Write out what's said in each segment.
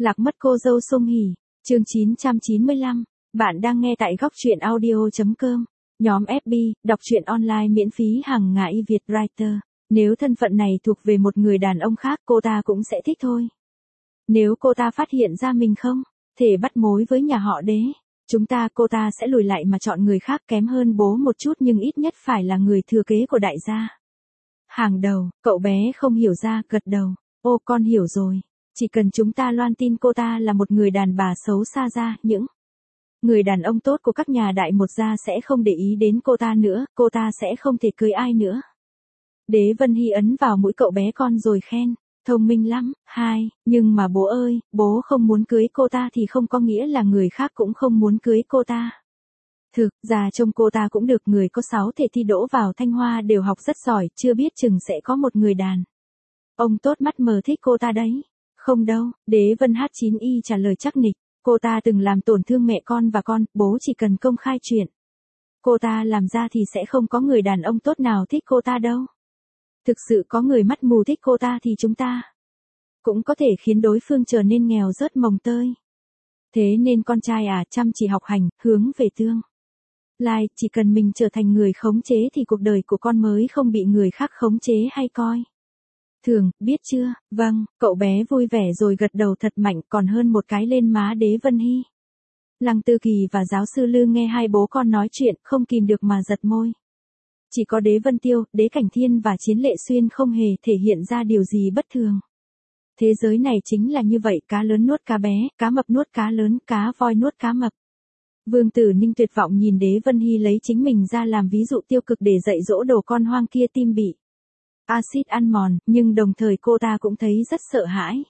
Lạc mất cô dâu Song Hỷ, chương 995. Bạn đang nghe tại góc truyện audio.com. Nhóm FB, đọc truyện online miễn phí hàng ngày Việt Writer. Nếu thân phận này thuộc về một người đàn ông khác, cô ta cũng sẽ thích thôi. Nếu cô ta phát hiện ra mình không thể bắt mối với nhà họ Đế, cô ta sẽ lùi lại mà chọn người khác kém hơn bố một chút nhưng ít nhất phải là người thừa kế của đại gia. Hàng đầu, cậu bé không hiểu ra, gật đầu. Ô, con hiểu rồi. Chỉ cần chúng ta loan tin cô ta là một người đàn bà xấu xa ra, những người đàn ông tốt của các nhà đại một gia sẽ không để ý đến cô ta nữa, cô ta sẽ không thể cưới ai nữa. Đế Vân Hy ấn vào mũi cậu bé con rồi khen, thông minh lắm. Nhưng mà bố ơi, bố không muốn cưới cô ta thì không có nghĩa là người khác cũng không muốn cưới cô ta. Thực ra trông cô ta cũng được, người có 6 thể thi đỗ vào Thanh Hoa đều học rất giỏi, chưa biết chừng sẽ có một người đàn ông tốt mắt mờ thích cô ta đấy. Không đâu, Đế Vân H9Y trả lời chắc nịch, cô ta từng làm tổn thương mẹ con và con, bố chỉ cần công khai chuyện cô ta làm ra thì sẽ không có người đàn ông tốt nào thích cô ta đâu. Thực sự có người mắt mù thích cô ta thì chúng ta cũng có thể khiến đối phương trở nên nghèo rớt mồng tơi. Thế nên con trai chăm chỉ học hành, hướng về tương lai, chỉ cần mình trở thành người khống chế thì cuộc đời của con mới không bị người khác khống chế hay coi thường, biết chưa? Vâng, cậu bé vui vẻ rồi gật đầu thật mạnh, còn hơn một cái lên má Đế Vân Hy. Lăng Tư Kỳ và giáo sư Lư nghe hai bố con nói chuyện, không kìm được mà giật môi. Chỉ có Đế Vân Tiêu, Đế Cảnh Thiên và Chiến Lệ Xuyên không hề thể hiện ra điều gì bất thường. Thế giới này chính là như vậy, cá lớn nuốt cá bé, cá mập nuốt cá lớn, cá voi nuốt cá mập. Vương Tử Ninh tuyệt vọng nhìn Đế Vân Hy lấy chính mình ra làm ví dụ tiêu cực để dạy dỗ đồ con hoang kia, tim bị axit ăn mòn, nhưng đồng thời cô ta cũng thấy rất sợ hãi.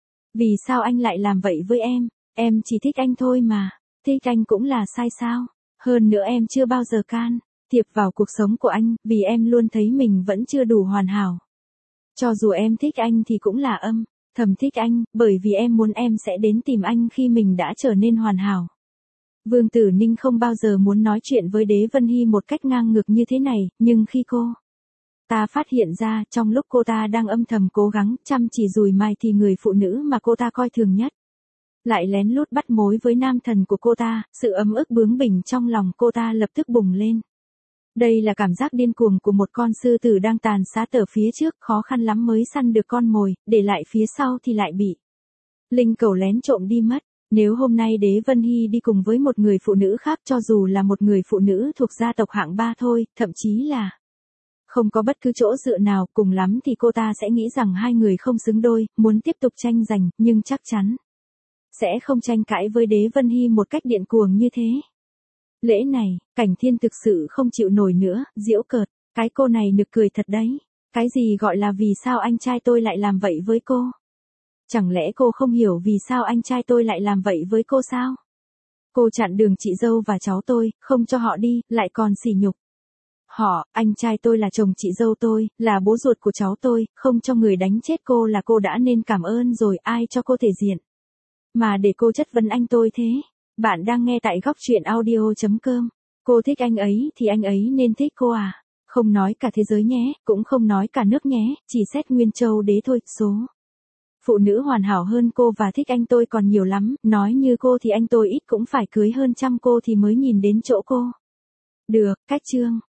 Vì sao anh lại làm vậy với em chỉ thích anh thôi mà, thích anh cũng là sai sao? Hơn nữa em chưa bao giờ can thiệp vào cuộc sống của anh, vì em luôn thấy mình vẫn chưa đủ hoàn hảo. Cho dù em thích anh thì cũng là âm thầm thích anh, bởi vì em muốn em sẽ đến tìm anh khi mình đã trở nên hoàn hảo. Vương Tử Ninh không bao giờ muốn nói chuyện với Đế Vân Hy một cách ngang ngược như thế này, nhưng khi cô ta phát hiện ra, trong lúc cô ta đang âm thầm cố gắng, chăm chỉ dùi mài thì người phụ nữ mà cô ta coi thường nhất lại lén lút bắt mối với nam thần của cô ta, sự ấm ức bướng bỉnh trong lòng cô ta lập tức bùng lên. Đây là cảm giác điên cuồng của một con sư tử đang tàn sát ở phía trước, khó khăn lắm mới săn được con mồi, để lại phía sau thì lại bị linh cẩu lén trộm đi mất. Nếu hôm nay Đế Vân Hy đi cùng với một người phụ nữ khác, cho dù là một người phụ nữ thuộc gia tộc hạng 3 thôi, thậm chí là không có bất cứ chỗ dựa nào, cùng lắm thì cô ta sẽ nghĩ rằng hai người không xứng đôi, muốn tiếp tục tranh giành, nhưng chắc chắn sẽ không tranh cãi với Đế Vân Hy một cách điên cuồng như thế. Lễ này, Cảnh Thiên thực sự không chịu nổi nữa, giễu cợt, cái cô này nực cười thật đấy. Cái gì gọi là vì sao anh trai tôi lại làm vậy với cô? Chẳng lẽ cô không hiểu vì sao anh trai tôi lại làm vậy với cô sao? Cô chặn đường chị dâu và cháu tôi, không cho họ đi, lại còn sỉ nhục họ. Anh trai tôi là chồng chị dâu tôi, là bố ruột của cháu tôi, không cho người đánh chết cô là cô đã nên cảm ơn rồi, ai cho cô thể diện mà để cô chất vấn anh tôi thế? Bạn đang nghe tại góc truyện audio.com. Cô thích anh ấy thì anh ấy nên thích cô à? Không nói cả thế giới nhé, cũng không nói cả nước nhé, chỉ xét Nguyên Châu Đế thôi. Số phụ nữ hoàn hảo hơn cô và thích anh tôi còn nhiều lắm, nói như cô thì anh tôi ít cũng phải cưới hơn trăm cô thì mới nhìn đến chỗ cô. Được, cách chương